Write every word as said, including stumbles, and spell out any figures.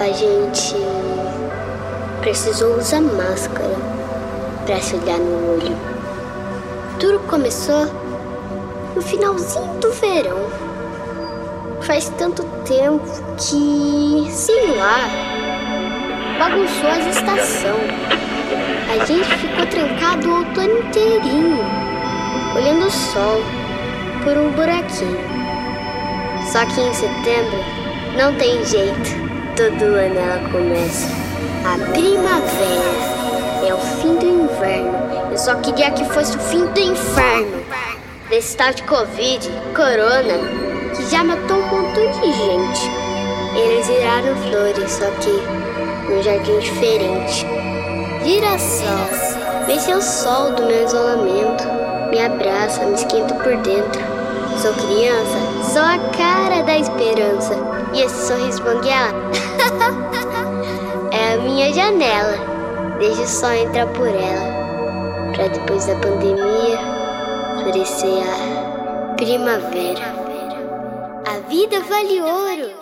a gente precisou usar máscara para se olhar no olho. Tudo começou no finalzinho do verão. Faz tanto tempo que, sei lá, bagunçou as estações. A gente ficou trancado o outono inteirinho, olhando o sol por um buraquinho. Só que em setembro não tem jeito, todo ano ela começa. A primavera é o fim do inverno. Eu só queria que fosse o fim do inferno. Desse tal de Covid, Corona, que já matou um montão de gente. Eles viraram flores, só que num jardim diferente. Girassol, vê seu sol do meu isolamento. Me abraça, me esquenta por dentro. Sou criança, sou a cara da esperança. E esse sorriso banguela é a minha janela. Deixa o sol entrar por ela, pra depois da pandemia florescer a primavera. A vida vale ouro.